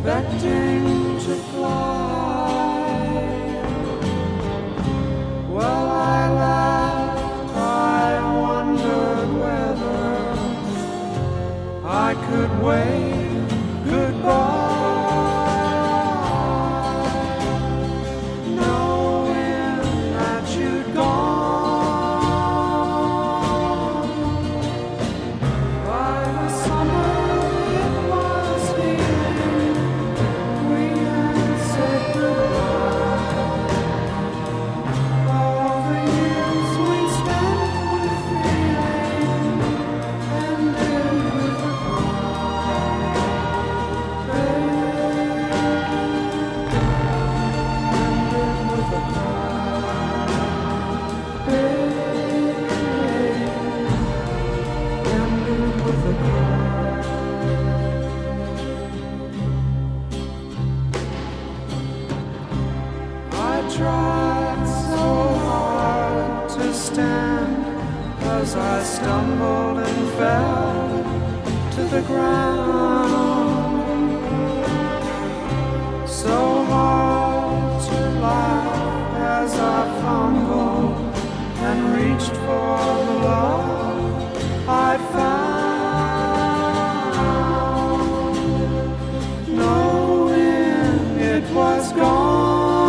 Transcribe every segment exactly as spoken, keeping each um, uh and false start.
expecting to fly. Well, I laughed, I wondered whether I could wave goodbye. I stumbled and fell to the ground. So hard to laugh as I fumbled and reached for the love I found, knowing it was gone.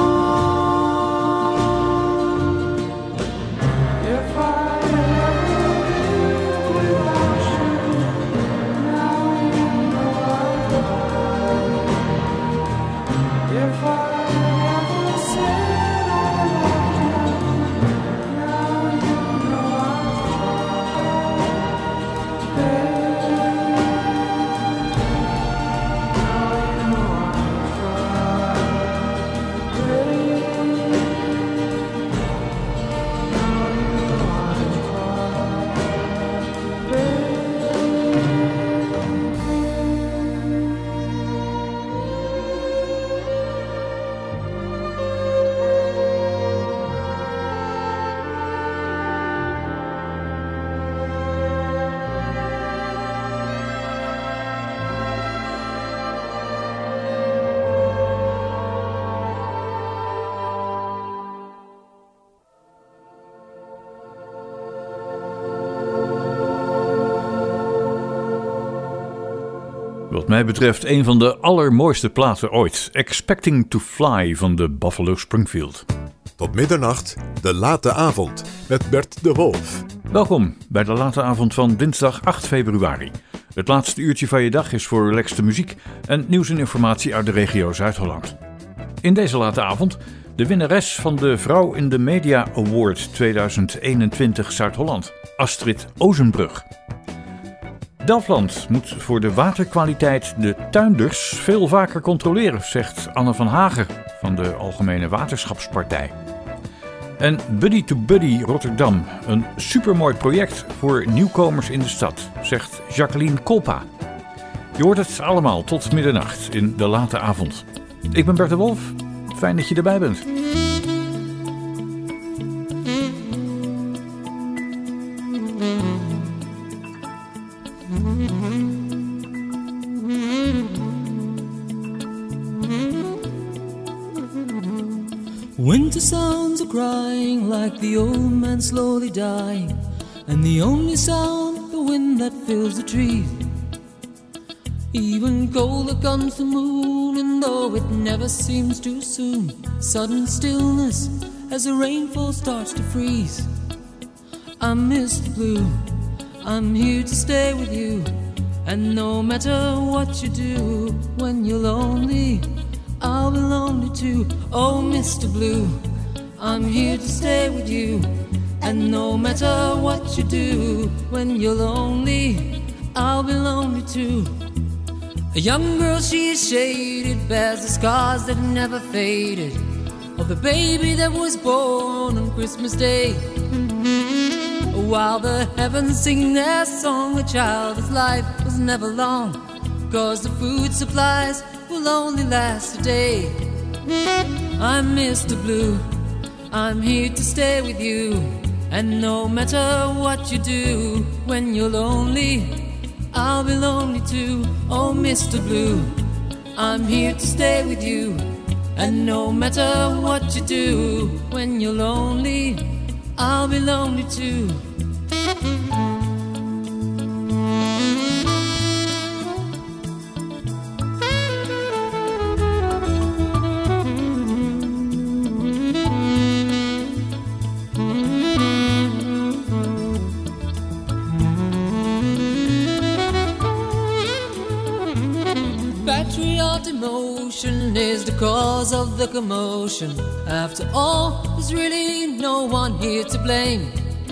Wat mij betreft een van de allermooiste platen ooit. Expecting to Fly van de Buffalo Springfield. Tot middernacht, de late avond met Bert de Wolf. Welkom bij de late avond van dinsdag acht februari. Het laatste uurtje van je dag is voor relaxte muziek en nieuws en informatie uit de regio Zuid-Holland. In deze late avond de winnares van de Vrouw in de Media Award tweeduizend eenentwintig Zuid-Holland, Astrid Ozenbrug. Delfland moet voor de waterkwaliteit de tuinders veel vaker controleren, zegt Anne van Hagen van de Algemene Waterschapspartij. En Buddy to Buddy Rotterdam, een supermooi project voor nieuwkomers in de stad, zegt Jacqueline Kolpa. Je hoort het allemaal tot middernacht in de late avond. Ik ben Bert de Wolf, fijn dat je erbij bent. Winter sounds are crying like the old man slowly dying, and the only sound the wind that fills the trees. Even colder comes the moon, and though it never seems too soon, sudden stillness as the rainfall starts to freeze. I'm Mister Blue, I'm here to stay with you, and no matter what you do, when you're lonely, I'll be lonely too. Oh, Mister Blue, I'm here to stay with you, and no matter what you do, when you're lonely, I'll be lonely too. A young girl, she is shaded, bears the scars that never faded, of the baby that was born on Christmas Day. While the heavens sing their song, a child's life was never long, 'cause the food supplies will only last a day. I'm Mister Blue, I'm here to stay with you, and no matter what you do, when you're lonely, I'll be lonely too. Oh, Mister Blue, I'm here to stay with you. And no matter what you do, when you're lonely, I'll be lonely too. Patriot emotion is the cause of the commotion. After all, there's really no one here to blame.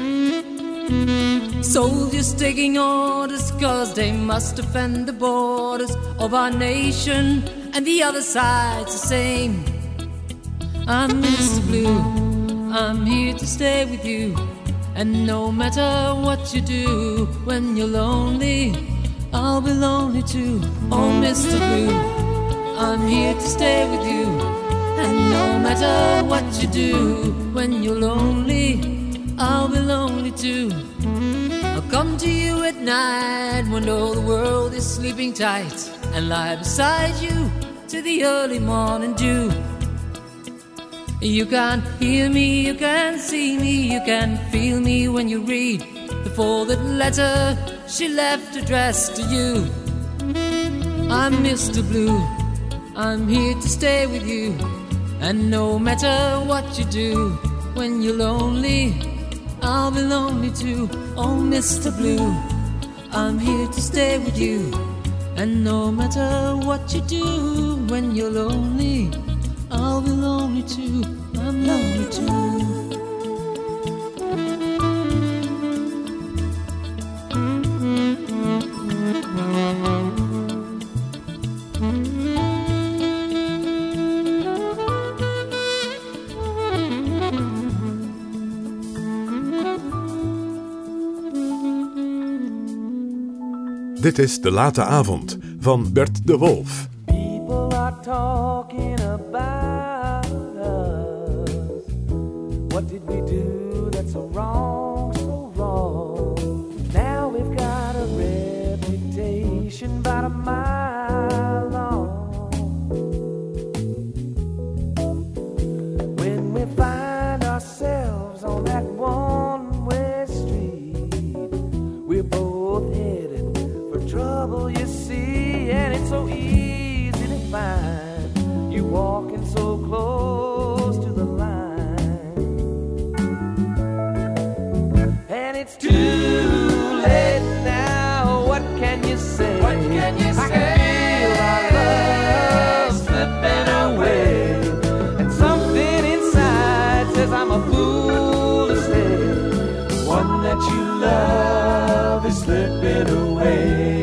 Soldiers taking orders cause they must defend the borders of our nation, and the other side's the same. I'm Mister Blue, I'm here to stay with you. And no matter what you do, when you're lonely, I'll be lonely too. Oh, Mister Blue, I'm here to stay with you. And no matter what you do, when you're lonely, I'll be lonely too. I'll come to you at night when all the world is sleeping tight, and lie beside you to the early morning dew. You can't hear me, you can't see me, you can't feel me when you read the folded letter she left addressed to you. I'm Mister Blue, I'm here to stay with you. And no matter what you do, when you're lonely, I'll be lonely too. Oh, Mister Blue, I'm here to stay with you. And no matter what you do, when you're lonely, I'll be lonely too. I'm lonely too. Dit is De Late Avond van Bert de Wolf. People are talking about us. What did we do that's so wrong, so wrong? Now we've got a reputation about a mile long. When we find ourselves on that one-way street, we're both headed for trouble, you see, and it's so easy to find you walking so close to the line. And it's too late now, what can you say? What can you I say? Can feel our love slipping away, and something inside says I'm a fool to stay. The one that you love is slipping away.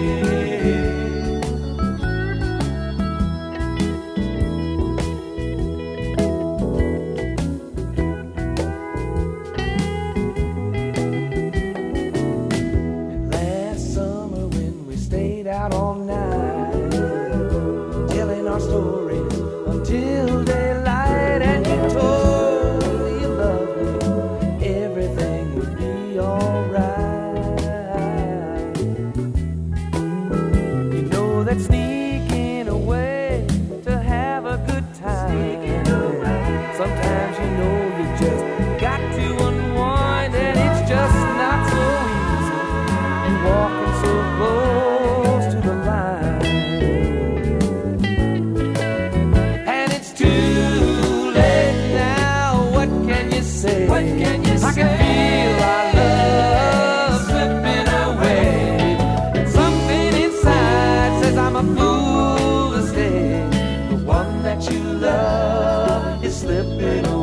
Slipping away.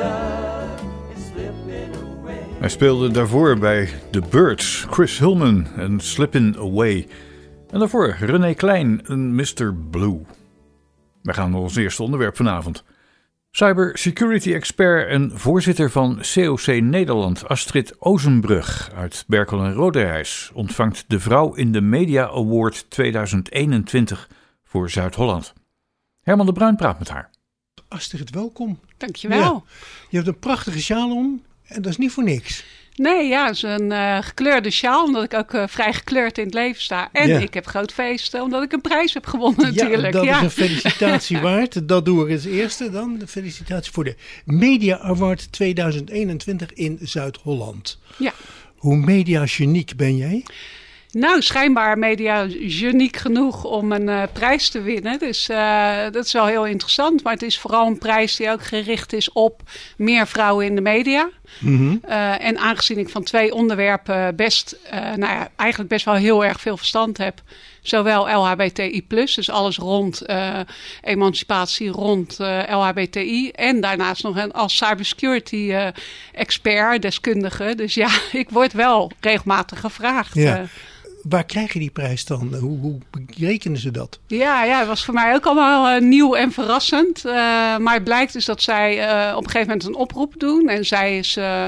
Hij speelde daarvoor bij The Byrds, Chris Hillman en Slippin' Away. En daarvoor René Klein en mister Blue. We gaan naar ons eerste onderwerp vanavond. Cybersecurity expert en voorzitter van C O C Nederland, Astrid Ozenbrug uit Berkel en Roderijs, ontvangt de Vrouw in de Media Award tweeduizend eenentwintig voor Zuid-Holland. Herman de Bruin praat met haar. Astrid, welkom. Dankjewel. Ja, je hebt een prachtige sjaal om en dat is niet voor niks. Nee, ja, het is een uh, gekleurde sjaal, omdat ik ook uh, vrij gekleurd in het leven sta. En ja. ik heb groot feesten, omdat ik een prijs heb gewonnen natuurlijk. Ja, dat ja. is een felicitatie waard. Dat doen we als eerste dan. De felicitatie voor de Media Award tweeduizend eenentwintig in Zuid-Holland. Ja. Hoe mediageniek ben jij? Nou, schijnbaar mediageniek genoeg om een uh, prijs te winnen. Dus uh, dat is wel heel interessant. Maar het is vooral een prijs die ook gericht is op meer vrouwen in de media. Mm-hmm. Uh, en aangezien ik van twee onderwerpen best, uh, nou ja, eigenlijk best wel heel erg veel verstand heb. Zowel L H B T I plus, dus alles rond uh, emancipatie, rond uh, L H B T I. En daarnaast nog een, als cybersecurity uh, expert, deskundige. Dus ja, ik word wel regelmatig gevraagd. Ja. Uh, Waar krijg je die prijs dan? Hoe, hoe rekenen ze dat? Ja, ja, het was voor mij ook allemaal uh, nieuw en verrassend. Uh, maar het blijkt dus dat zij uh, op een gegeven moment een oproep doen. En zij is uh, uh,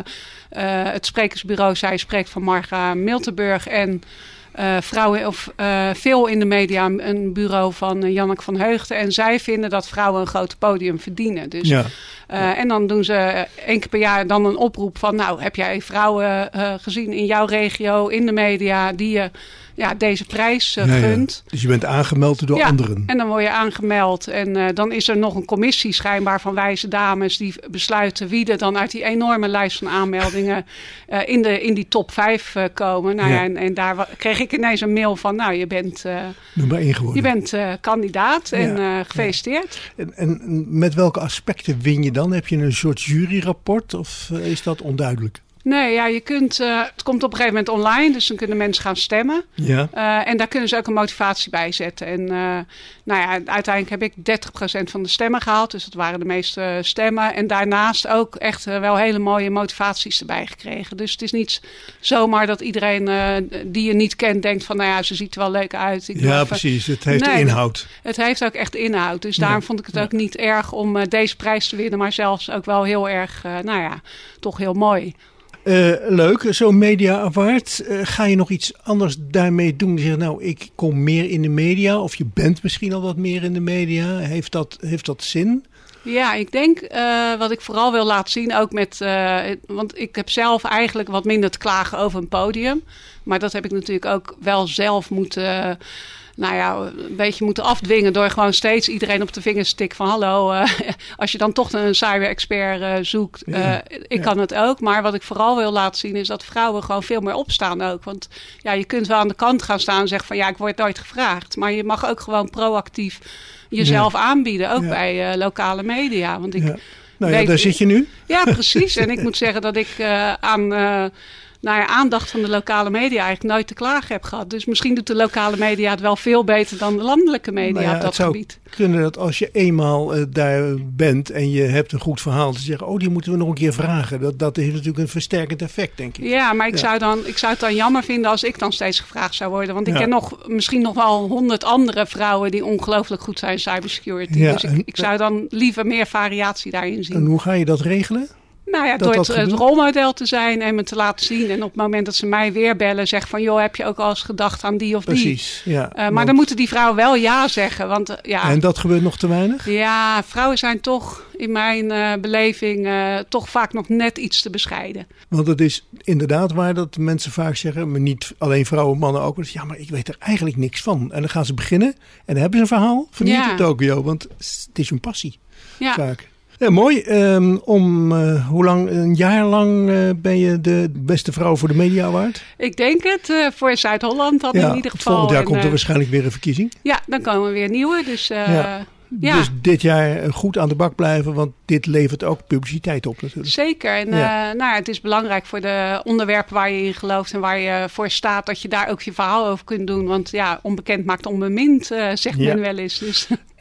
het sprekersbureau, zij spreekt van Marga Miltenburg en uh, vrouwen of uh, veel in de media, een bureau van uh, Janneke van Heugden. En zij vinden dat vrouwen een groot podium verdienen. Dus, ja. uh, en dan doen ze één keer per jaar dan een oproep van, nou, heb jij vrouwen uh, gezien in jouw regio, in de media, die je ja, deze prijs uh, ja, gunt. Ja. Dus je bent aangemeld door ja, anderen. En dan word je aangemeld. En uh, dan is er nog een commissie schijnbaar van wijze dames die besluiten wie er dan uit die enorme lijst van aanmeldingen uh, in, de, in die top vijf uh, komen. Nou, ja. Ja, en, en daar kreeg ik ineens een mail van, nou, je bent, uh, nummer één geworden. Je bent uh, kandidaat en ja, uh, gefeliciteerd. Ja. En, en met welke aspecten win je dan? Heb je een soort juryrapport of uh, is dat onduidelijk? Nee, ja, je kunt, uh, het komt op een gegeven moment online, dus dan kunnen mensen gaan stemmen. Ja. Uh, en daar kunnen ze ook een motivatie bij zetten. En uh, nou ja, uiteindelijk heb ik dertig procent van de stemmen gehaald, dus dat waren de meeste stemmen. En daarnaast ook echt uh, wel hele mooie motivaties erbij gekregen. Dus het is niet zomaar dat iedereen uh, die je niet kent denkt van, nou ja, ze ziet er wel leuk uit. Ik ja, even... precies. Het heeft nee, inhoud. Het heeft ook echt inhoud. Dus daarom ja. vond ik het ja. ook niet erg om uh, deze prijs te winnen, maar zelfs ook wel heel erg, uh, nou ja, toch heel mooi. Uh, leuk, zo'n Media Award. Uh, ga je nog iets anders daarmee doen? Zeg, nou, ik kom meer in de media. Of je bent misschien al wat meer in de media. Heeft dat, heeft dat zin? Ja, ik denk uh, wat ik vooral wil laten zien, ook met, uh, want ik heb zelf eigenlijk wat minder te klagen over een podium. Maar dat heb ik natuurlijk ook wel zelf moeten, uh, nou ja, een beetje moeten afdwingen door gewoon steeds iedereen op de vingers te tikken van hallo, uh, als je dan toch een cyber-expert uh, zoekt, uh, ja, ik ja. kan het ook. Maar wat ik vooral wil laten zien is dat vrouwen gewoon veel meer opstaan ook. Want ja, je kunt wel aan de kant gaan staan en zeggen van ja, ik word nooit gevraagd. Maar je mag ook gewoon proactief jezelf ja. aanbieden, ook ja. bij uh, lokale media. Want ik ja. Nou ja, weet, daar zit je nu. Ja, precies. En ik moet zeggen dat ik uh, aan uh, nou ja, aandacht van de lokale media eigenlijk nooit te klagen heb gehad. Dus misschien doet de lokale media het wel veel beter dan de landelijke media nou ja, op dat het zou gebied. Kunnen dat als je eenmaal uh, daar bent en je hebt een goed verhaal te zeggen, oh, die moeten we nog een keer vragen. Dat, dat heeft natuurlijk een versterkend effect, denk ik. Ja, maar ik, ja. zou dan, ik zou het dan jammer vinden als ik dan steeds gevraagd zou worden. Want ik ja. ken nog misschien nog wel honderd andere vrouwen die ongelooflijk goed zijn in cybersecurity. Ja, dus ik, en, ik zou dan liever meer variatie daarin zien. En hoe ga je dat regelen? Nou ja, dat door dat het, het rolmodel te zijn en me te laten zien. En op het moment dat ze mij weer bellen, zeg van joh, heb je ook al eens gedacht aan die of die? Precies, ja. Uh, maar want... dan moeten die vrouwen wel ja zeggen. Want, uh, ja, en dat gebeurt nog te weinig? Ja, vrouwen zijn toch in mijn uh, beleving uh, toch vaak nog net iets te bescheiden. Want het is inderdaad waar dat mensen vaak zeggen, maar niet alleen vrouwen, mannen ook. Dus, ja, maar ik weet er eigenlijk niks van. En dan gaan ze beginnen en dan hebben ze een verhaal van ja. niet Tokio, want het is hun passie ja. vaak. Ja, mooi. Um, om uh, hoe lang, een jaar lang uh, ben je de beste vrouw voor de Media Award? Ik denk het. Uh, voor Zuid-Holland dan ja, in ieder geval. Volgend jaar en, komt er uh, waarschijnlijk weer een verkiezing. Ja, dan komen weer nieuwe. Dus, uh, ja. Ja. dus dit jaar goed aan de bak blijven, want dit levert ook publiciteit op natuurlijk. Zeker. En ja. uh, nou ja, het is belangrijk voor de onderwerpen waar je in gelooft en waar je voor staat, dat je daar ook je verhaal over kunt doen. Want ja, onbekend maakt onbemind, uh, zegt ja. men wel eens. Dus.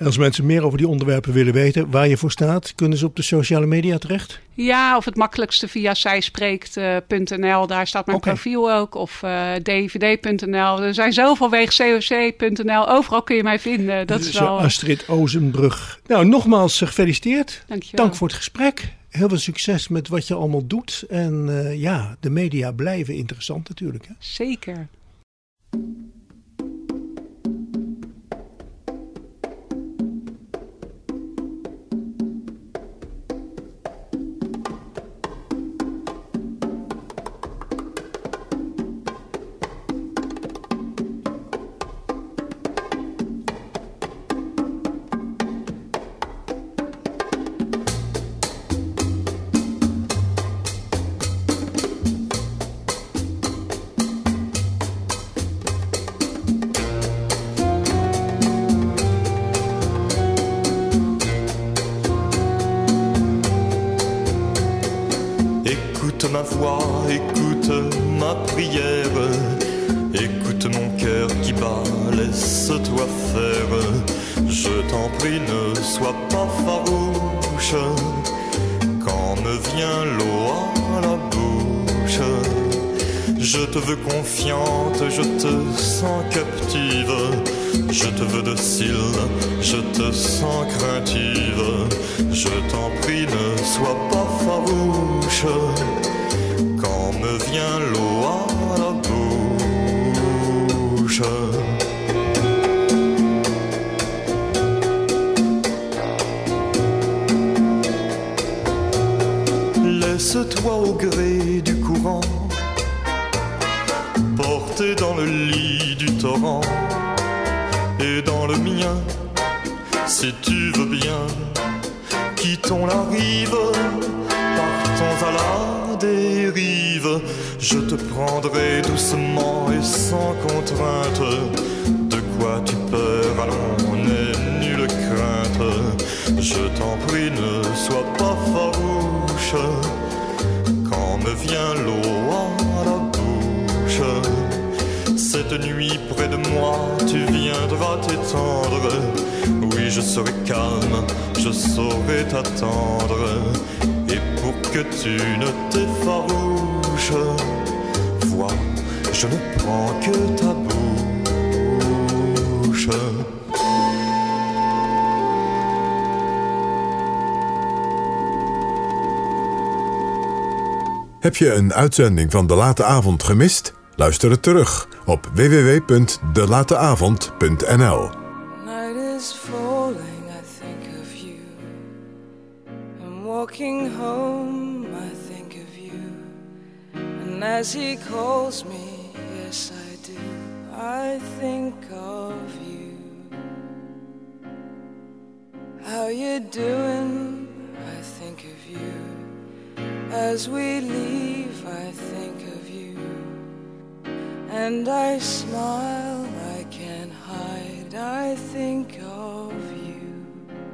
En als mensen meer over die onderwerpen willen weten, waar je voor staat, kunnen ze op de sociale media terecht? Ja, of het makkelijkste via zijspreekt punt n l. Daar staat mijn Okay. profiel ook. Of uh, d v d punt n l. Er zijn zoveel wegen, c o c punt n l. Overal kun je mij vinden. Dat is Zo, wel... Astrid Ozenbrug. Nou, nogmaals uh, gefeliciteerd. Dankjewel. Dank voor het gesprek. Heel veel succes met wat je allemaal doet. En uh, ja, de media blijven interessant natuurlijk. Hè? Zeker. ma voix, écoute ma prière, écoute mon cœur qui bat, laisse-toi faire. Je t'en prie, ne sois pas farouche, quand me vient l'eau à la bouche. Je te veux confiante, je te sens captive, je te veux docile, je te sens craintive. Je t'en prie, ne sois pas farouche, quand me vient l'eau à la bouche. Laisse-toi au gré du courant, porté dans le lit du torrent et dans le mien, si tu veux bien. Quittons la rive, partons à la dérive. Je te prendrai doucement et sans contrainte. De quoi tu peur, allons, n'aie nulle crainte. Je t'en prie, ne sois pas farouche, quand me vient l'eau à la bouche. Cette nuit près de moi, tu viendras t'étendre. Oui, je serai calme, je saurai t'attendre. Et pour que tu ne t'effarouches, vois, je ne prends que ta bouche. Heb je een uitzending van De Late Avond gemist? Luister het terug op w w w punt de late avond punt n l. Night is falling, I think of you. I'm walking home, I think of you. And as he calls me, yes I do, I think of you. How you doing? I think of you. As we leave, I think of you. And I smile, I can't hide, I think of you.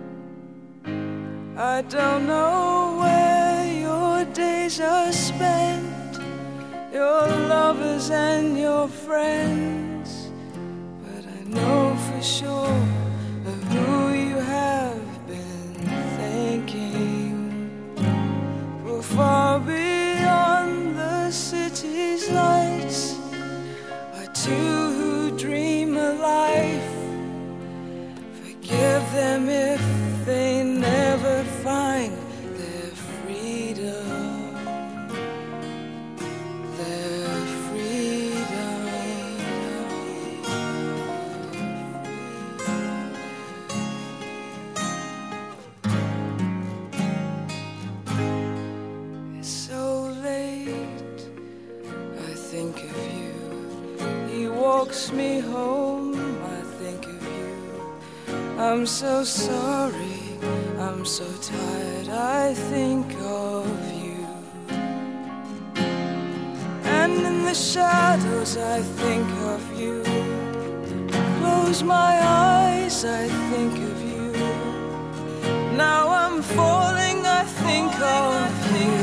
I don't know where your days are spent, your lovers and your friends, but I know for sure of who you have been thinking. For far beyond the city's lights, two who dream a life. Forgive them if they never find their freedom, their freedom. It's so late, I think of you. He walks me home, I think of you. I'm so sorry, I'm so tired, I think of you. And in the shadows I think of you. Close my eyes, I think of you. Now I'm falling, I think of you.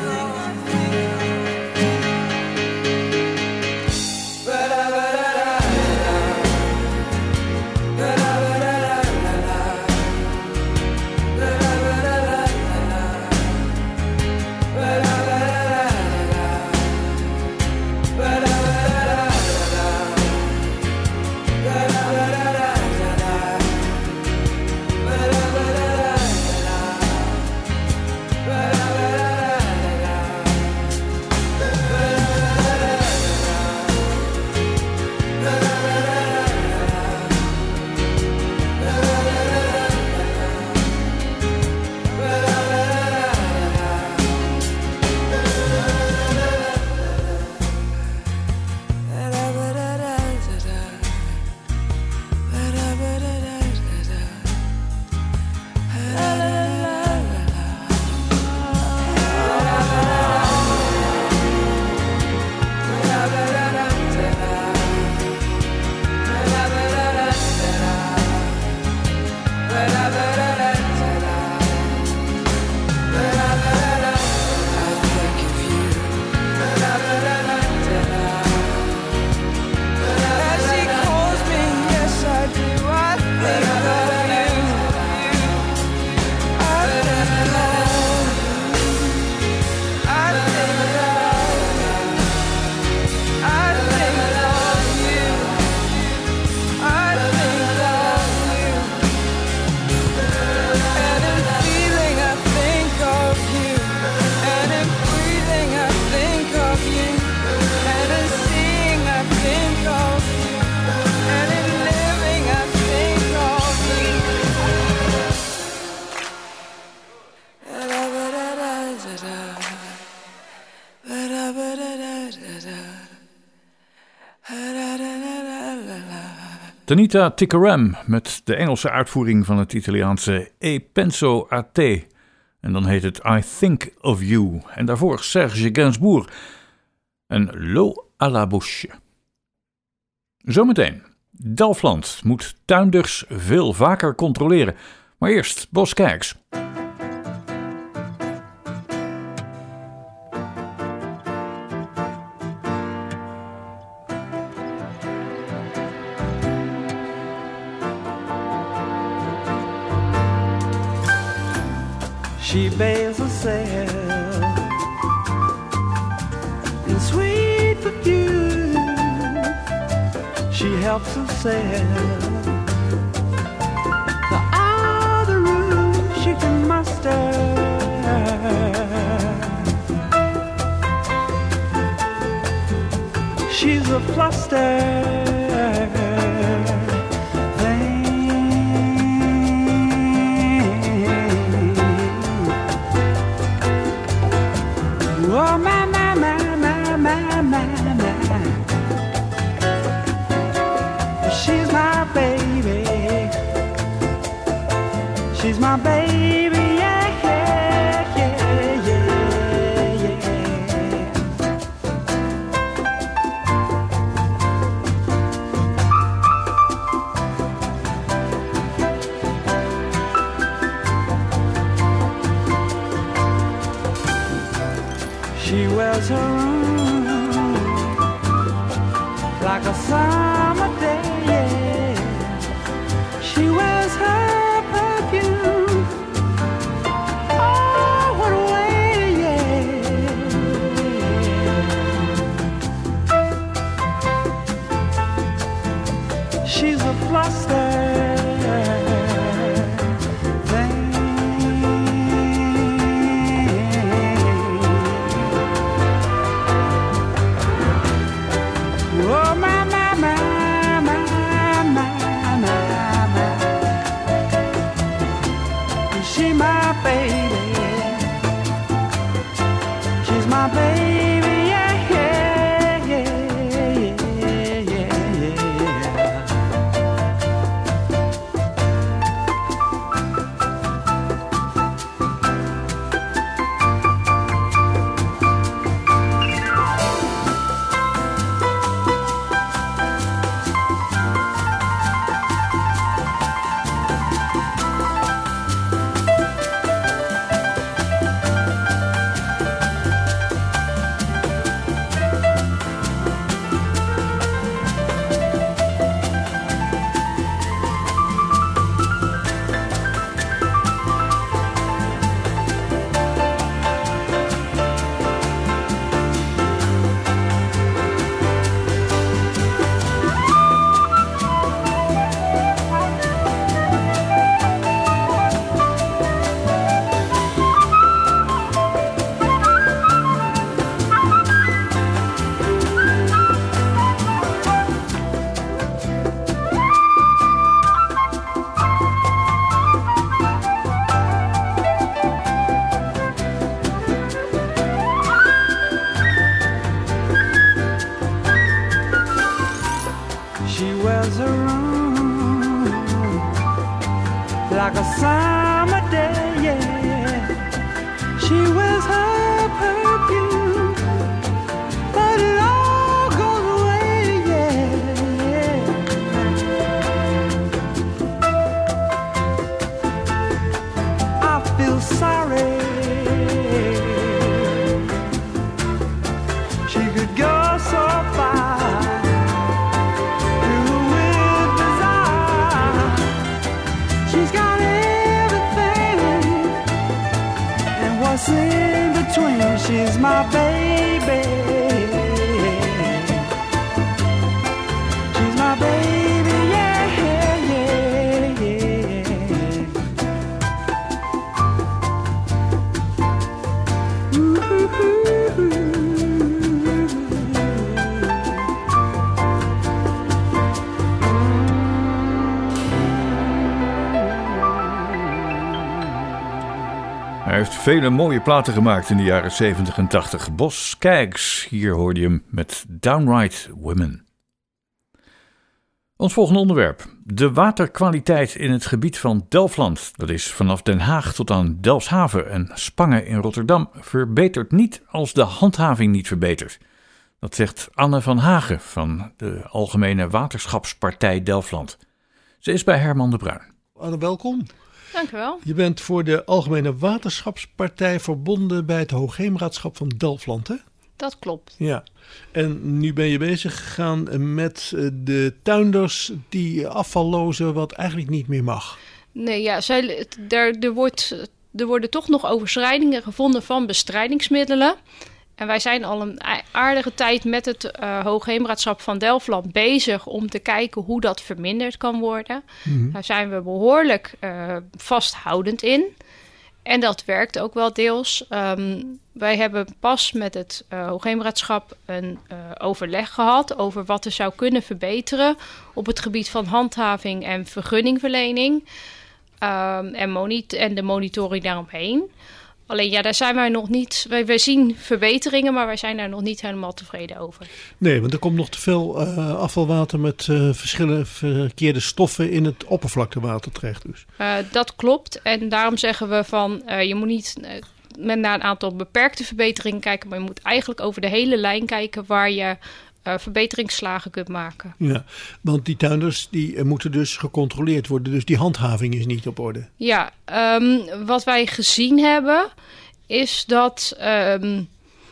Tanita Tikaram met de Engelse uitvoering van het Italiaanse E Penso a Te. En dan heet het I Think of You. En daarvoor Serge Gainsbourg en L'eau à la bouche. Zometeen. Delfland moet tuinders veel vaker controleren. Maar eerst Bos Kijks. She bathes herself in sweet perfume. She helps herself to all the room she can muster. She's a fluster. Oh, my, my, my, my, my, my, my. She's my baby. She's my baby, yeah, yeah, yeah, yeah, yeah. She wears her own like a summer day, yeah. She wears her perfume, oh, what a way, yeah. She's a fluster. Like a summer day, yeah. She wears her perfume, but it all goes away, yeah. I feel sorry. She could go so far. In between, she's my baby. She's my baby, yeah, yeah, yeah. Ooh. Hij heeft vele mooie platen gemaakt in de jaren zeventig en tachtig. Bos Kijks, hier hoorde je hem met Downright Women. Ons volgende onderwerp. De waterkwaliteit in het gebied van Delfland, dat is vanaf Den Haag tot aan Delfshaven en Spangen in Rotterdam, verbetert niet als de handhaving niet verbetert. Dat zegt Anne van Hagen van de Algemene Waterschapspartij Delfland. Ze is bij Herman de Bruin. Anne, welkom. Dank u wel. Je bent voor de Algemene Waterschapspartij verbonden bij het Hoogheemraadschap van Delfland, hè? Dat klopt. Ja, en nu ben je bezig gegaan met de tuinders die afval lozen wat eigenlijk niet meer mag. Nee, ja, zij, er, er, wordt, er worden toch nog overschrijdingen gevonden van bestrijdingsmiddelen. En wij zijn al een aardige tijd met het uh, Hoogheemraadschap van Delfland bezig om te kijken hoe dat verminderd kan worden. Mm-hmm. Daar zijn we behoorlijk uh, vasthoudend in. En dat werkt ook wel deels. Um, wij hebben pas met het uh, Hoogheemraadschap een uh, overleg gehad over wat er zou kunnen verbeteren op het gebied van handhaving en vergunningverlening um, en, monit- en de monitoring daaromheen. Alleen ja, daar zijn wij nog niet. Wij, wij zien verbeteringen, maar wij zijn daar nog niet helemaal tevreden over. Nee, want er komt nog te veel uh, afvalwater met uh, verschillende verkeerde stoffen in het oppervlaktewater terecht. Dus. Uh, dat klopt. En daarom zeggen we van uh, je moet niet uh, met naar een aantal beperkte verbeteringen kijken, maar je moet eigenlijk over de hele lijn kijken waar je uh, verbeteringsslagen kunt maken. Ja, want die tuinders die uh, moeten dus gecontroleerd worden. Dus die handhaving is niet op orde. Ja, um, wat wij gezien hebben is dat um,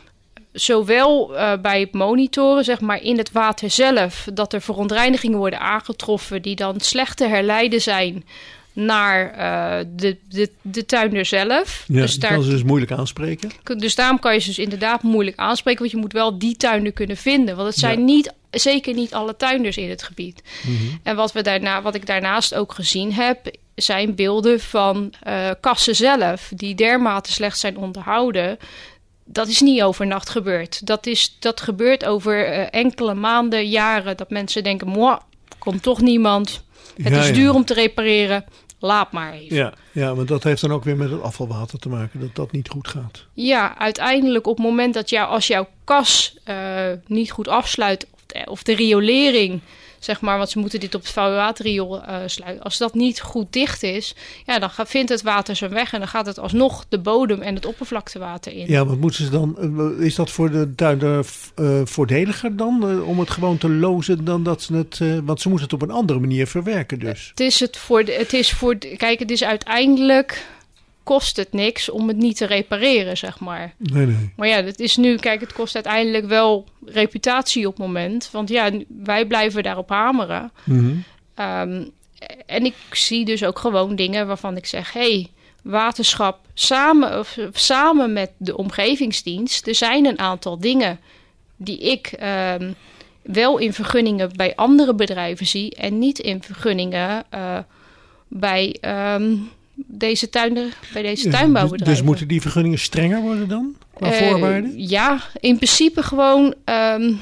zowel uh, bij het monitoren, zeg maar in het water zelf, dat er verontreinigingen worden aangetroffen die dan slecht te herleiden zijn naar uh, de, de, de tuinder zelf. Ja, dus die daar kan ze dus moeilijk aanspreken. Dus daarom kan je ze dus inderdaad moeilijk aanspreken, want je moet wel die tuinder kunnen vinden. Want het zijn ja. niet, zeker niet alle tuinders in het gebied. Mm-hmm. En wat, we daarna, wat ik daarnaast ook gezien heb, zijn beelden van uh, kassen zelf, die dermate slecht zijn onderhouden. Dat is niet overnacht gebeurd. Dat, is, dat gebeurt over uh, enkele maanden, jaren, dat mensen denken, moi, komt toch niemand. Het ja, is ja. duur om te repareren. Laat maar even. Ja, ja, maar dat heeft dan ook weer met het afvalwater te maken, dat dat niet goed gaat. Ja, uiteindelijk op het moment dat jou, als jouw kas uh, niet goed afsluit, of de, of de riolering, zeg maar, want ze moeten dit op het vouwwaterriool uh, sluiten. Als dat niet goed dicht is, ja, dan gaat, vindt het water zijn weg en dan gaat het alsnog de bodem en het oppervlaktewater in. Ja, wat moeten ze dan? Is dat voor de tuinder uh, voordeliger dan uh, om het gewoon te lozen dan dat ze het? Uh, want ze moeten het op een andere manier verwerken, dus. Het is het voor de, het is voor de, kijk, het is uiteindelijk kost het niks om het niet te repareren, zeg maar. Nee, nee. Maar ja, het is nu, kijk, het kost uiteindelijk wel reputatie op het moment. Want ja, wij blijven daarop hameren. Mm-hmm. Um, en ik zie dus ook gewoon dingen waarvan ik zeg, hé, hey, waterschap samen, of, samen met de omgevingsdienst, er zijn een aantal dingen die ik um, wel in vergunningen bij andere bedrijven zie en niet in vergunningen uh, bij Um, Deze tuinder, bij deze tuinbouwbedrijven. Dus moeten die vergunningen strenger worden dan? Qua uh, voorwaarden? Ja, in principe gewoon. Um,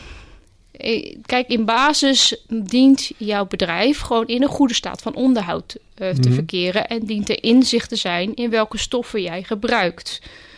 kijk, in basis dient jouw bedrijf gewoon in een goede staat van onderhoud uh, te mm-hmm. verkeren. En dient er inzicht te zijn in welke stoffen jij gebruikt.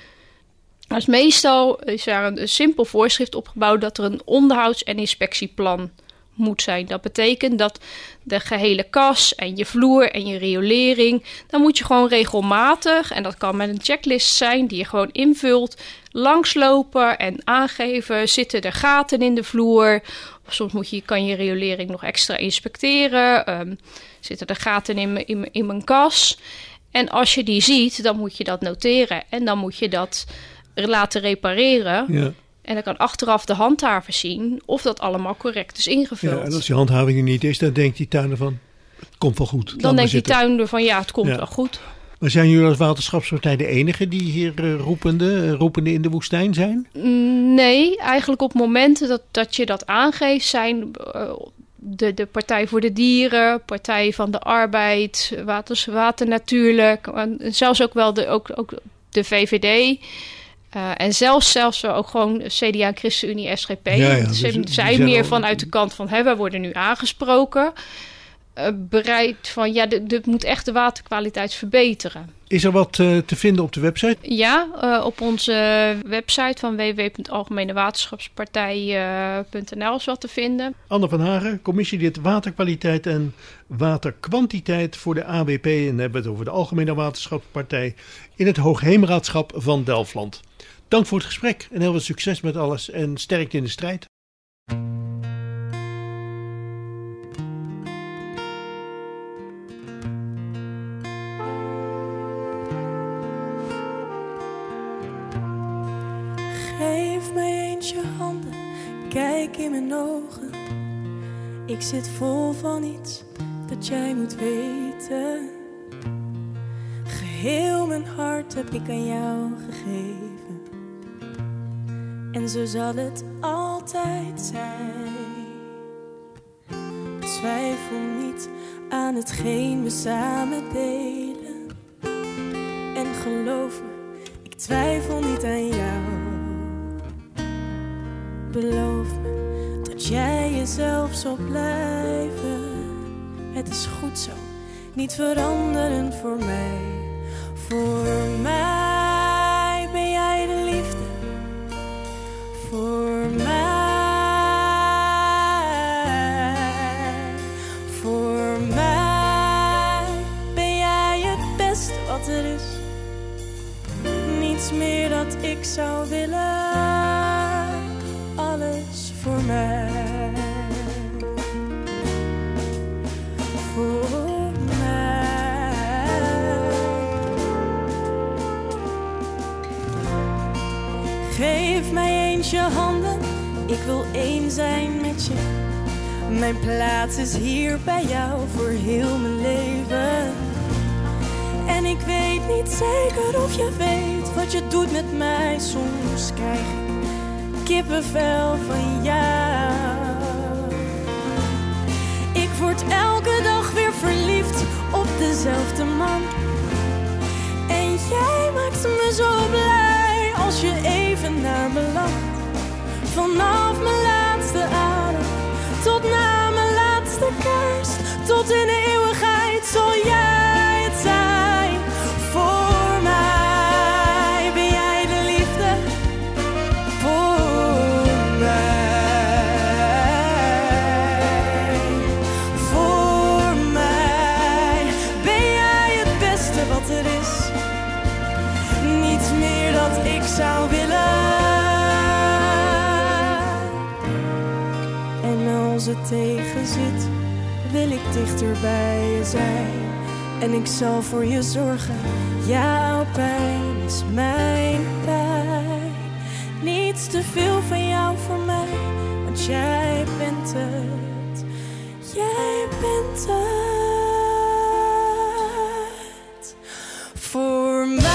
Dus meestal is er een, een simpel voorschrift opgebouwd dat er een onderhouds- en inspectieplan moet zijn. Dat betekent dat de gehele kas en je vloer en je riolering, dan moet je gewoon regelmatig, en dat kan met een checklist zijn die je gewoon invult, langslopen en aangeven, zitten er gaten in de vloer? Of soms moet je, kan je riolering nog extra inspecteren. Um, zitten er gaten in, m- in, in mijn kas? En als je die ziet, dan moet je dat noteren en dan moet je dat laten repareren. Ja. En dan kan achteraf de handhaver zien of dat allemaal correct is ingevuld. Ja, en als die handhaving er niet is, dan denkt die tuinder van, het komt wel goed. Dan denkt die tuinder van, ja, het komt ja. wel goed. Maar zijn jullie als waterschapspartij de enige die hier uh, roepende, uh, roepende in de woestijn zijn? Nee, eigenlijk op momenten dat, dat je dat aangeeft zijn uh, de, de Partij voor de Dieren, Partij van de Arbeid, Waters, Water Natuurlijk, en zelfs ook wel de, ook, ook de V V D. Uh, en zelfs, zelfs ook gewoon C D A, ChristenUnie, S G P. Ja, ja, dus, zij zijn meer al vanuit de kant van, hè, wij worden nu aangesproken. Uh, bereid van, ja, dit, dit moet echt de waterkwaliteit verbeteren. Is er wat uh, te vinden op de website? Ja, uh, op onze website van w w w punt algemene waterschapspartij punt n l is wat te vinden. Anne van Hagen, commissielid waterkwaliteit en waterkwantiteit voor de A W P. En hebben we het over de Algemene Waterschapspartij in het Hoogheemraadschap van Delfland. Dank voor het gesprek en heel veel succes met alles en sterkte in de strijd. Geef mij eens je handen, kijk in mijn ogen. Ik zit vol van iets dat jij moet weten. Geheel mijn hart heb ik aan jou gegeven. En zo zal het altijd zijn. Twijfel niet aan hetgeen we samen delen. En geloof me, ik twijfel niet aan jou. Beloof me dat jij jezelf zal blijven. Het is goed zo, niet veranderen voor mij. Voor mij ben jij de liefde. Voor mij. Voor mij ben jij het beste wat er is. Niets meer dat ik zou willen. Alles voor mij. Voor mij. Geef mij eens je handen. Ik wil één zijn met je. Mijn plaats is hier bij jou voor heel mijn leven. En ik weet niet zeker of je weet wat je doet met mij. Soms krijg ik kippenvel van jou. Ik word elke dag weer verliefd op dezelfde man. En jij maakt me zo blij als je even naar me lacht. Vanaf mijn laatste adem tot na mijn laatste kerst. Tot in de eeuwigheid zal jij het zijn. Voor mij ben jij de liefde. Voor mij. Voor mij ben jij het beste wat er is. Niets meer dat ik zou willen. En als het tegen zit, wil ik dichter bij je zijn. En ik zal voor je zorgen. Jouw pijn is mijn pijn. Niets te veel van jou voor mij. Want jij bent het. Jij bent het. Voor mij.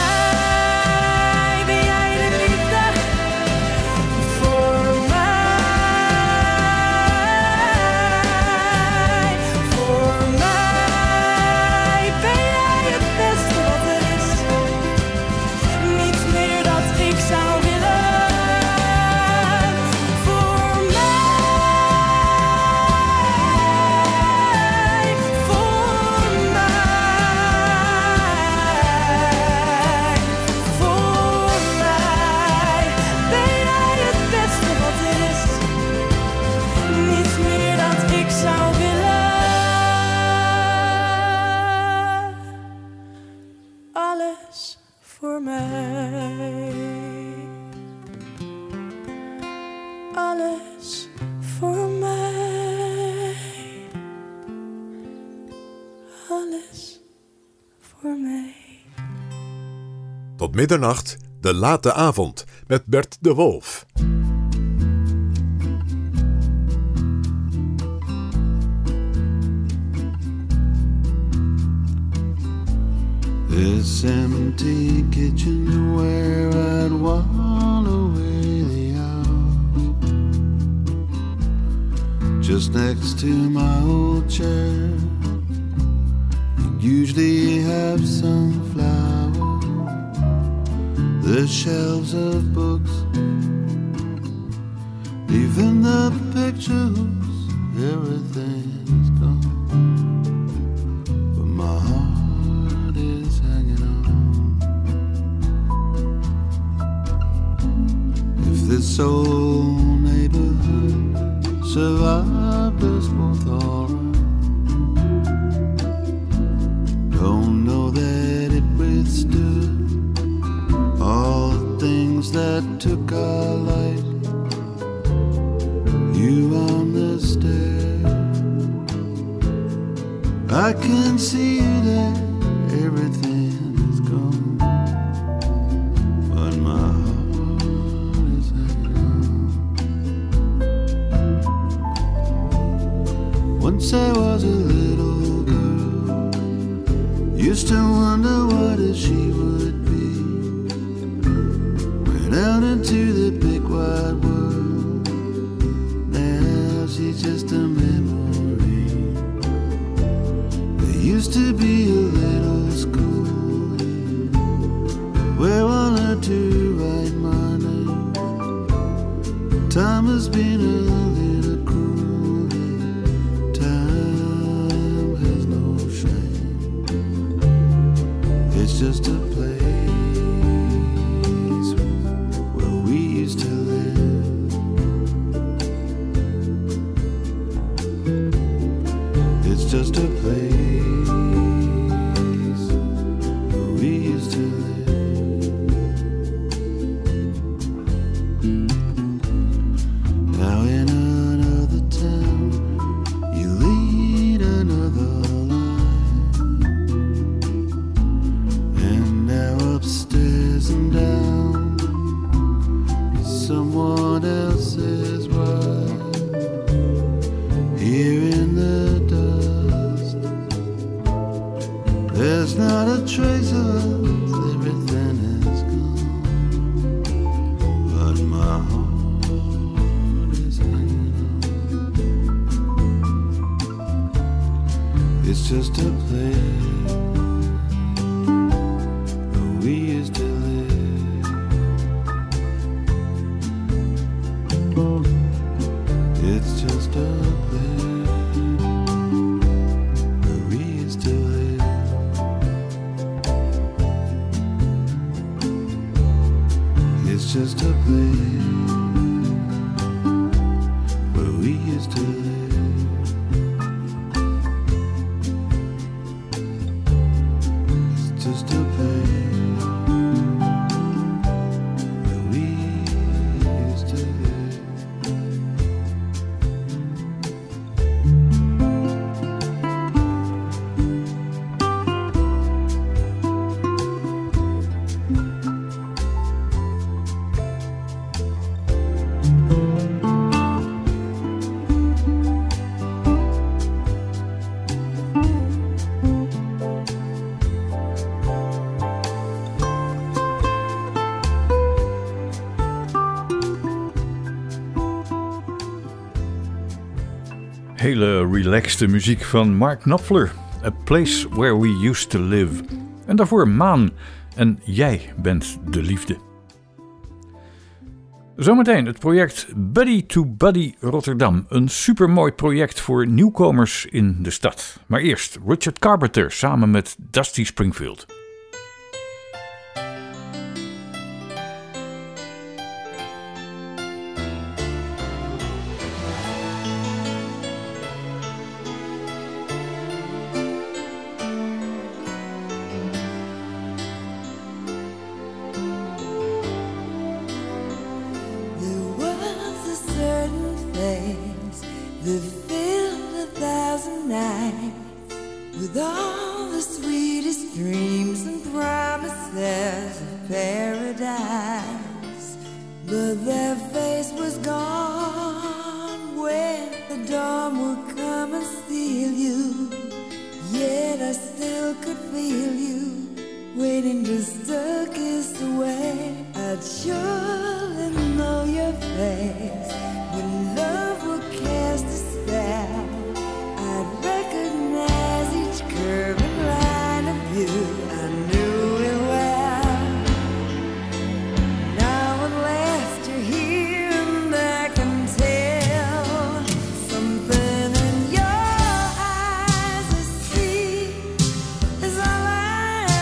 Voor mij. Alles voor mij. Alles voor mij. Tot middernacht, de late avond met Bert de Wolf. This empty kitchen where I'd while away the hours, just next to my old chair. Usually have some flowers, the shelves of books, even the pictures, everything's gone, but my heart is hanging on. This old neighborhood survived us both alright. Don't know that it withstood all the things that took our life. You on the stair, I can see that everything is gone, but my heart is hanging on. Once I was a little girl, used to wonder what a she would be. Went out into the big wide world, now she's just a memory. There used to be a little school where I learned to write my name. Time has been a little cruel, time has no shame. It's just a place where we used to live. It's just a place where we used to live. Now in another town, you lead another life. And now upstairs and down is someone else's wife. Here in the dust, there's not a trace of us, everything is gone, but my heart is hanging on. It's just a place where we used to live. It's just a place where we used to live. It's just a place where we used to live. It's just a place where we used to live. Hele relaxte muziek van Mark Knopfler. A Place Where We Used to Live. En daarvoor Maan en Jij bent de liefde. Zometeen het project Buddy to Buddy Rotterdam. Een supermooi project voor nieuwkomers in de stad. Maar eerst Richard Carpenter samen met Dusty Springfield.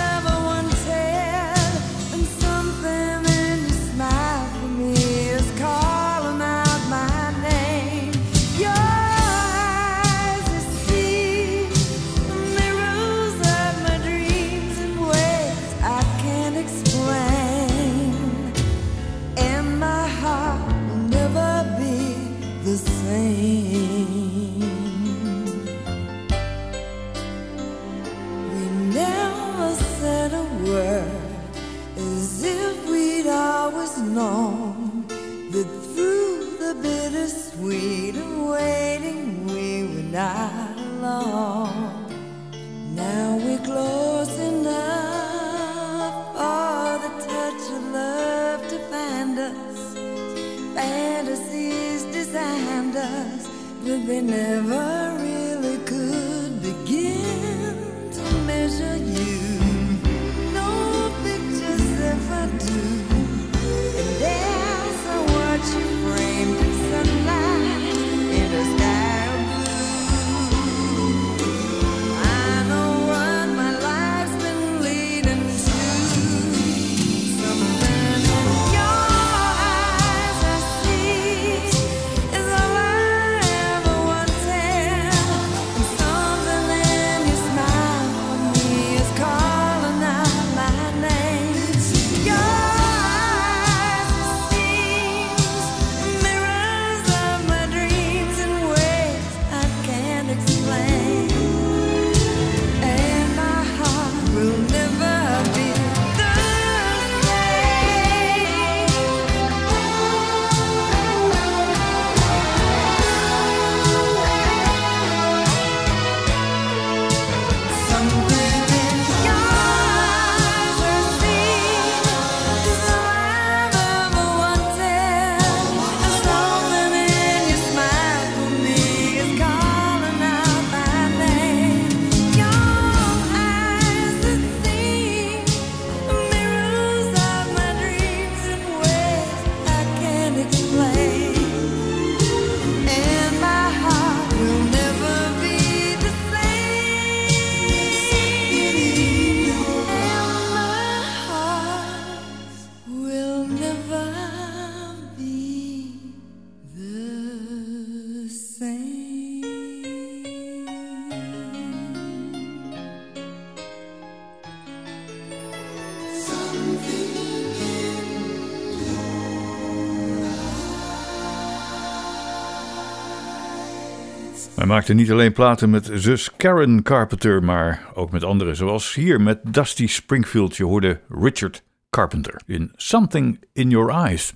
It's called same. We never said a word, as if we'd always known that through the bittersweet of waiting we were not alone. Now we're close enough for the touch of love to find us. Fantasies designed us, but they never really could begin to measure you. No pictures ever do, and dance on what you framed in sunlight in a sky of blue. I know what my life's been leading to. Something in your eyes I see is all I ever wanted, and something in your smile for me is calling out my name. Your eyes are seams, mirrors of my dreams in ways I can't explain, and my heart will never be the same. Something in your eyes I see is all I've ever wanted, and something in your smile for me is calling out my name. Your eyes that see mirrors of my dreams in ways I can't explain, and my heart will never be the same. And my heart will never be the same. Hij maakte niet alleen platen met zus Karen Carpenter, maar ook met anderen, zoals hier met Dusty Springfield. Je hoorde Richard Carpenter in Something in Your Eyes.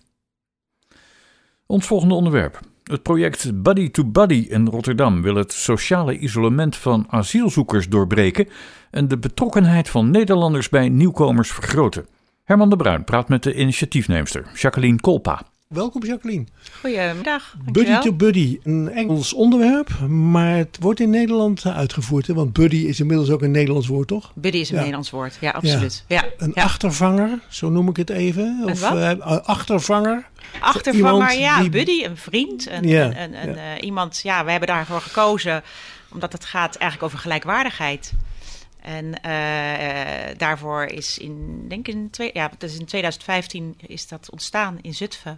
Ons volgende onderwerp. Het project Buddy to Buddy in Rotterdam wil het sociale isolement van asielzoekers doorbreken en de betrokkenheid van Nederlanders bij nieuwkomers vergroten. Herman de Bruin praat met de initiatiefneemster Jacqueline Kolpa. Welkom Jacqueline. Goedemiddag. Buddy to Buddy, een Engels onderwerp, maar het wordt in Nederland uitgevoerd. Hè? Want buddy is inmiddels ook een Nederlands woord, toch? Buddy is een Ja. Nederlands woord, ja, absoluut. Ja. Een ja. achtervanger, zo noem ik het even. Een Of wat? eh, achtervanger. Achtervanger, Iemand ja, die- buddy, een vriend. Een, Ja, een, een, een, ja. eh, iemand, ja, we hebben daarvoor gekozen omdat het gaat eigenlijk over gelijkwaardigheid. En eh, eh, daarvoor is in, denk ik in, twee, ja, dat is in twintig vijftien is dat ontstaan in Zutphen.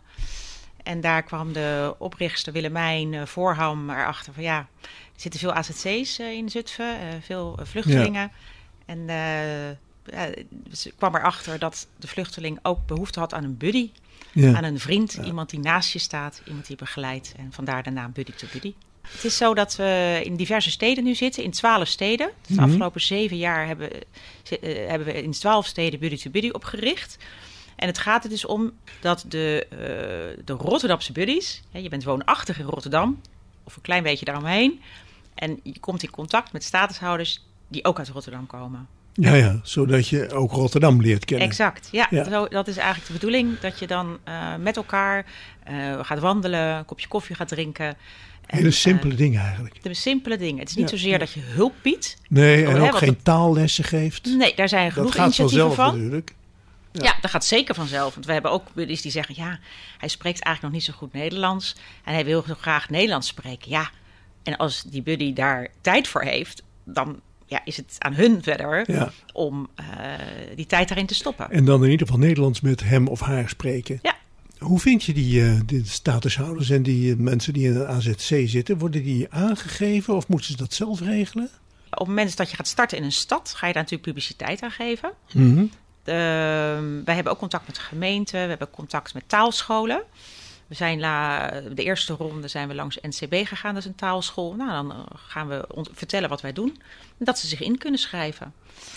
En daar kwam de oprichter Willemijn uh, Voorham erachter van ja, er zitten veel A Z C's uh, in Zutphen, uh, veel uh, vluchtelingen. En uh, uh, ze kwam erachter dat de vluchteling ook behoefte had aan een buddy, Ja. aan een vriend, Ja. iemand die naast je staat, iemand die begeleidt. En vandaar de naam Buddy to Buddy. Het is zo dat we in diverse steden nu zitten, in twaalf steden. De Mhm. afgelopen zeven jaar hebben, uh, hebben we in twaalf steden Buddy to Buddy opgericht. En het gaat er dus om dat de, uh, de Rotterdamse buddies, hè, je bent woonachtig in Rotterdam, of een klein beetje daaromheen, en je komt in contact met statushouders die ook uit Rotterdam komen. Ja, ja, zodat je ook Rotterdam leert kennen. Exact, ja. Ja. Zo, dat is eigenlijk de bedoeling, dat je dan uh, met elkaar uh, gaat wandelen, een kopje koffie gaat drinken. En, Hele simpele uh, dingen eigenlijk. De simpele dingen. Het is niet Ja. zozeer dat je hulp biedt. Nee, Oh, en hè, ook wat geen het- taallessen geeft. Nee, daar zijn Dat genoeg gaat initiatieven vanzelf van. natuurlijk. Ja. dat gaat zeker vanzelf. Want we hebben ook buddies die zeggen, ja, hij spreekt eigenlijk nog niet zo goed Nederlands. En hij wil zo graag Nederlands spreken. Ja, en als die buddy daar tijd voor heeft, dan ja, is het aan hun verder Ja. om uh, die tijd daarin te stoppen. En dan in ieder geval Nederlands met hem of haar spreken. Ja. Hoe vind je die, uh, die statushouders en die uh, mensen die in een A Z C zitten? Worden die aangegeven of moeten ze dat zelf regelen? Op het moment dat je gaat starten in een stad, ga je daar natuurlijk publiciteit aan geven. Mm-hmm. De, wij hebben ook contact met de gemeente, we hebben contact met taalscholen. We We zijn la, de eerste ronde zijn we langs N C B gegaan, dat is een taalschool. Nou, dan uh, gaan we ont- vertellen wat wij doen. En dat ze zich in kunnen schrijven.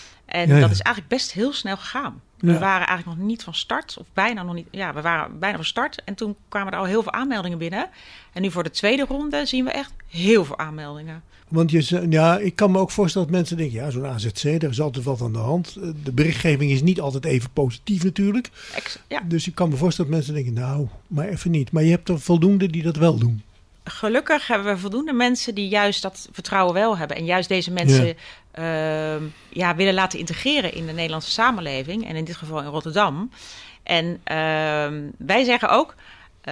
En Ja, ja. dat is eigenlijk best heel snel gegaan. We Ja. waren eigenlijk nog niet van start, of bijna nog niet. Ja, we waren bijna van start. En toen kwamen er al heel veel aanmeldingen binnen. En nu voor de tweede ronde zien we echt heel veel aanmeldingen. Want je, ze- ja, ik kan me ook voorstellen dat mensen denken, ja, zo'n A Z C, daar is altijd wat aan de hand. Eh, De berichtgeving is niet altijd even positief natuurlijk. Ex- ja. Dus ik kan me voorstellen dat mensen denken, nou, maar even niet. Maar je hebt er voldoende die dat wel doen. Gelukkig hebben we voldoende mensen die juist dat vertrouwen wel hebben. En juist deze mensen ja. ja, willen laten integreren in de Nederlandse samenleving. En in dit geval in Rotterdam. En uh, wij zeggen ook, uh,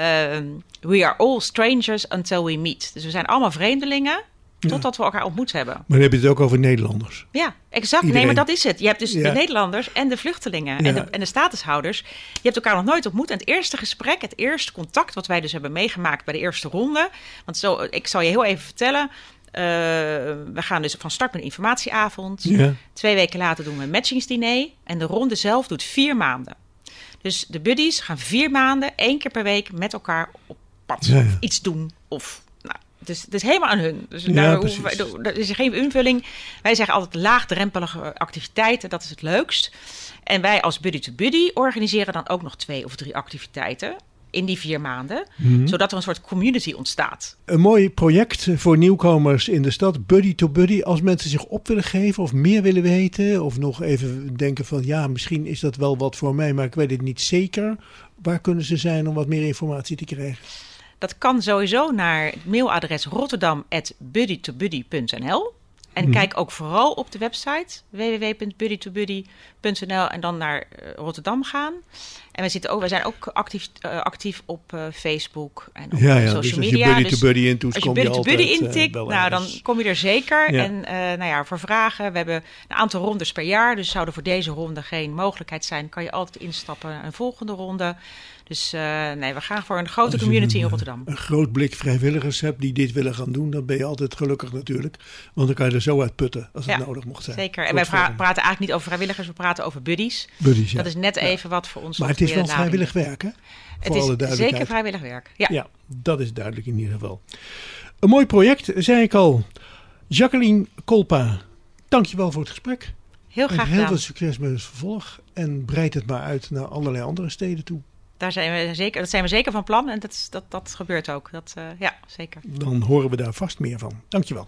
we are all strangers until we meet. Dus we zijn allemaal vreemdelingen totdat we elkaar ontmoet hebben. Maar dan heb je het ook over Nederlanders. Ja, exact. Iedereen. Nee, maar dat is het. Je hebt dus Ja. de Nederlanders en de vluchtelingen Ja. en, de, en de statushouders. Je hebt elkaar nog nooit ontmoet. En het eerste gesprek, het eerste contact wat wij dus hebben meegemaakt bij de eerste ronde. Want zo, ik zal je heel even vertellen. Uh, we gaan dus van start met een informatieavond. Ja. Twee weken later doen we een matchingsdiner. En de ronde zelf doet vier maanden. Dus de buddies gaan vier maanden, één keer per week met elkaar op pad. Ja, ja. Of iets doen. Of, nou, dus het is helemaal aan hun. Dus Ja, daar precies. hoeven wij, er is geen invulling. Wij zeggen altijd laagdrempelige activiteiten. Dat is het leukst. En wij als Buddy to Buddy organiseren dan ook nog twee of drie activiteiten in die vier maanden. Mhm. Zodat er een soort community ontstaat. Een mooi project voor nieuwkomers in de stad, Buddy to Buddy. Als mensen zich op willen geven of meer willen weten, of nog even denken van ja, misschien is dat wel wat voor mij, maar ik weet het niet zeker. Waar kunnen ze zijn om wat meer informatie te krijgen? Dat kan sowieso naar het mailadres rotterdam at buddy to buddy punt n l. En Mhm. kijk ook vooral op de website w w w punt buddy to buddy punt n l en dan naar uh, Rotterdam gaan. En we, zitten ook, we zijn ook actief, uh, actief op uh, Facebook en op Ja, ja, social dus als je media. Buddy to Buddy intoetst, als je kom je Buddy to Buddy altijd, uh, intikt, wel nou, dan ergens. kom je er zeker. Ja. En uh, nou ja, voor vragen, we hebben een aantal rondes per jaar. Dus zou er voor deze ronde geen mogelijkheid zijn, kan je altijd instappen naar een volgende ronde. Dus uh, nee, we gaan voor een grote Als je community een, in Rotterdam. Een groot blik vrijwilligers hebt die dit willen gaan doen, dan ben je altijd gelukkig natuurlijk. Want dan kan je er zo uit putten als het Ja, nodig mocht zijn. Zeker. En Tot wij pra- volgende. praten eigenlijk niet over vrijwilligers, we praten over buddies. Buddies, ja. Dat is net Ja. even wat voor ons. Maar wat het is meer wel lading vrijwillig heeft. werk, hè? Het Voor alle is duidelijkheid. zeker vrijwillig werk. Ja. Ja, dat is duidelijk in ieder geval. Een mooi project, zei ik al. Jacqueline Kolpa, dankjewel voor het gesprek. Heel En graag heel gedaan. veel succes met het vervolg. En breid het maar uit naar allerlei andere steden toe. Daar zijn we zeker, dat zijn we zeker van plan en dat, is- dat, dat gebeurt ook. Dat, uh, ja, zeker. Dan horen we daar vast meer van. Dankjewel.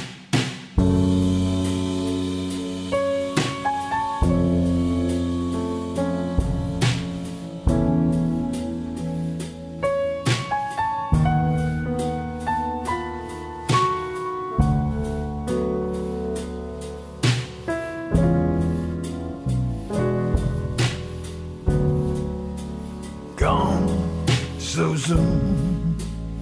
Gone so soon.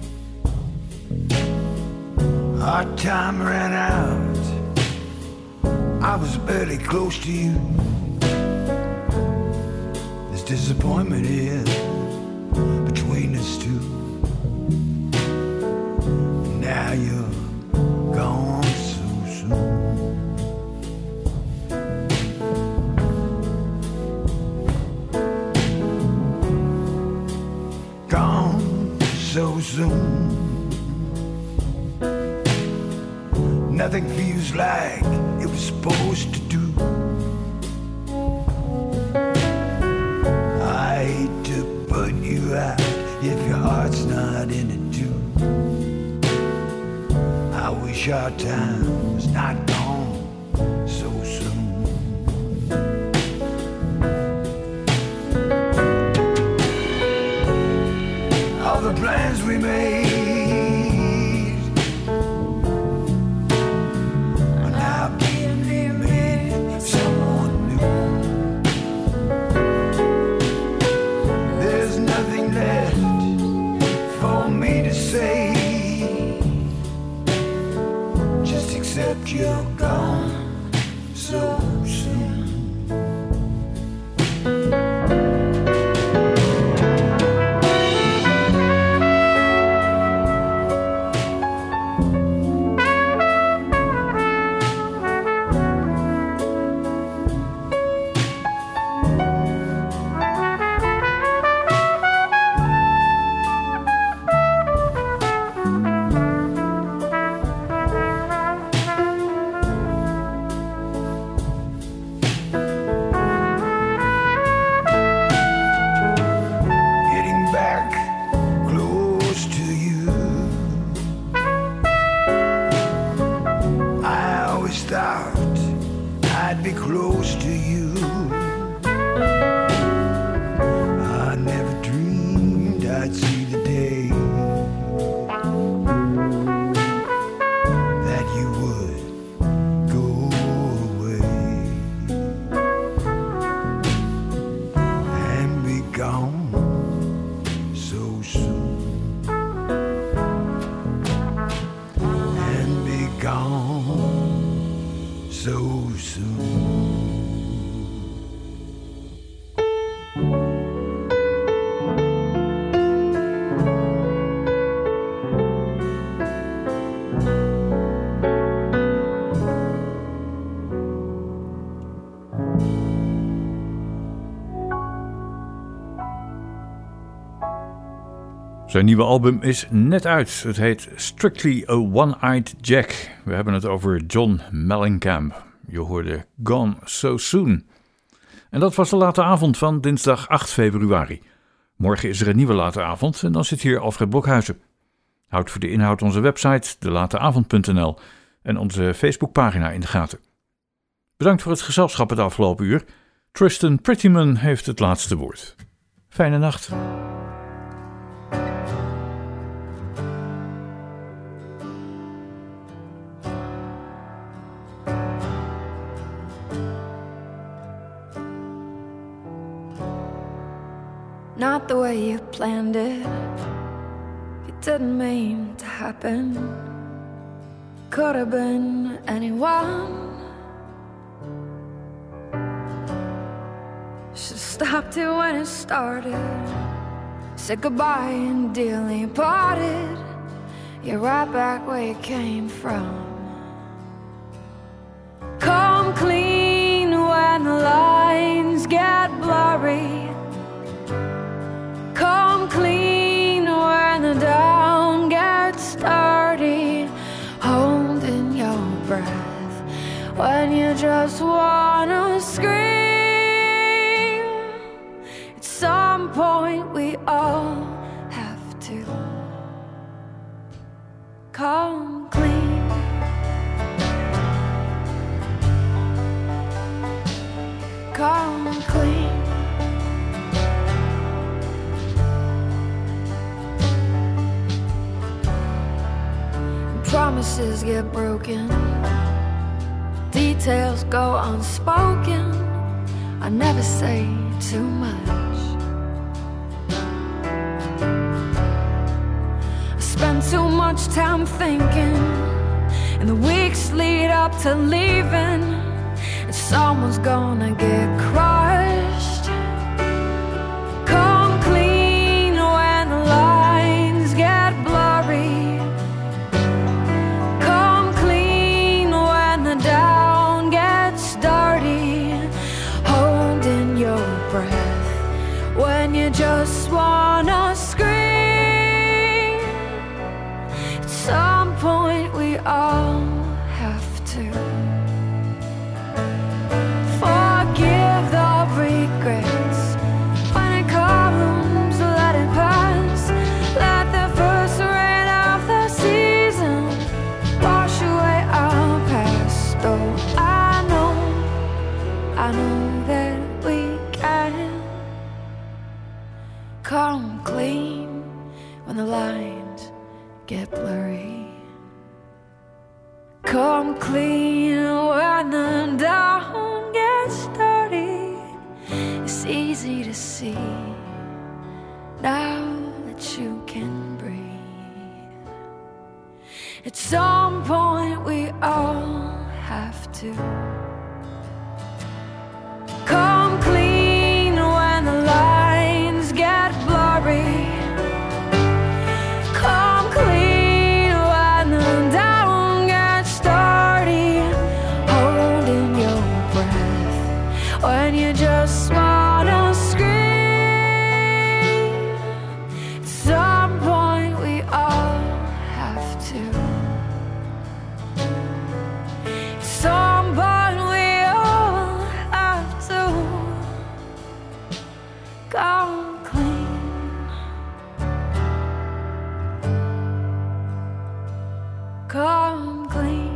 Our time ran out. I was barely close to you. This disappointment is between us two. Now you're gone so soon. Gone so soon. Nothing feels like it was supposed to do. I hate to put you out if your heart's not in it too. I wish our time was not gone so soon. All the plans we made are now being remade of someone new. There's nothing left for me to say, just accept you're gone so soon. Zijn nieuwe album is net uit. Het heet Strictly a One-Eyed Jack. We hebben het over John Mellencamp. Je hoorde Gone So Soon. En dat was de late avond van dinsdag acht februari. Morgen is er een nieuwe late avond en dan zit hier Alfred Blokhuizen. Houd voor de inhoud onze website de late avond punt n l en onze Facebookpagina in de gaten. Bedankt voor het gezelschap het afgelopen uur. Tristan Prettyman heeft het laatste woord. Fijne nacht. Not the way you planned it. It didn't mean to happen. Could have been anyone. Should stopped it when it started. Said goodbye and dearly parted. You're right back where you came from. Come clean when the lines get blurry. Come clean when the down gets dirty. Holding your breath when you just wanna scream. At some point we all have to come clean. Come clean. Promises get broken, details go unspoken. I never say too much. I spend too much time thinking, and the weeks lead up to leaving, and someone's gonna get crushed. Come clean when the lines get blurry. Down gets dirty, holding your breath when you just wanna scream. At some point we all have to forgive the regrets. When it comes, let it pass. Let the first rain of the season wash away our past. Oh, I know, I know that we can come clean when the lines get blurry. Come clean when the dawn gets dirty. It's easy to see now that you can breathe. At some point we all have to come clean when the lines get blurry. Come clean when the down gets dirty. Holding your breath when you just wanna scream. At some point we all have to. Somebody we all have to come clean. Come clean.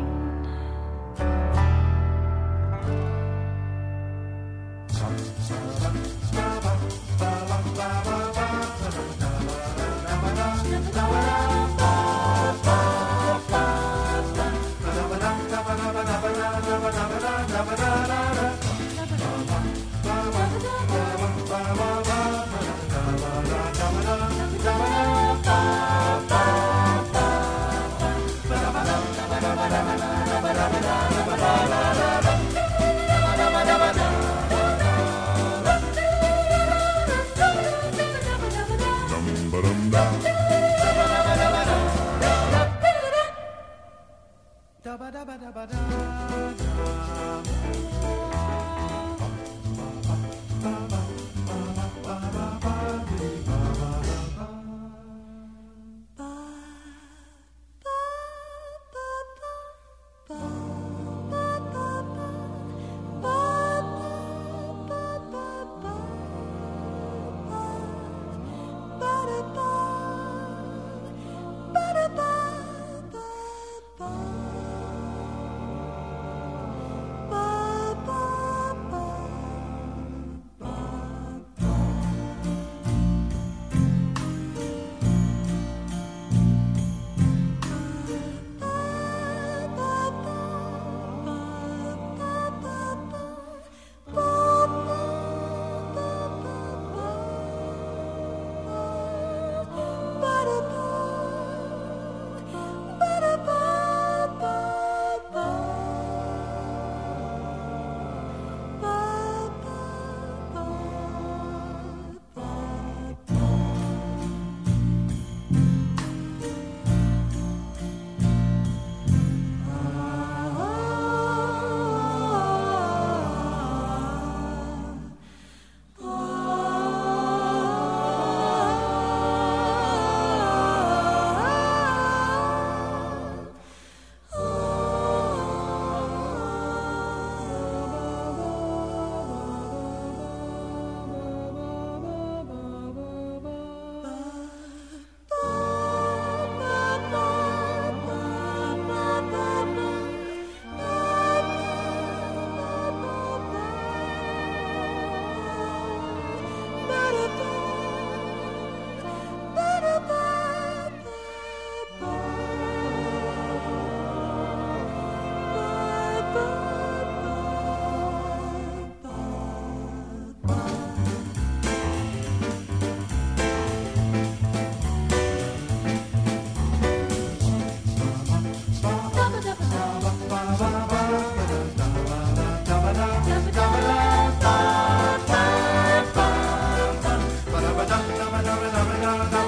da da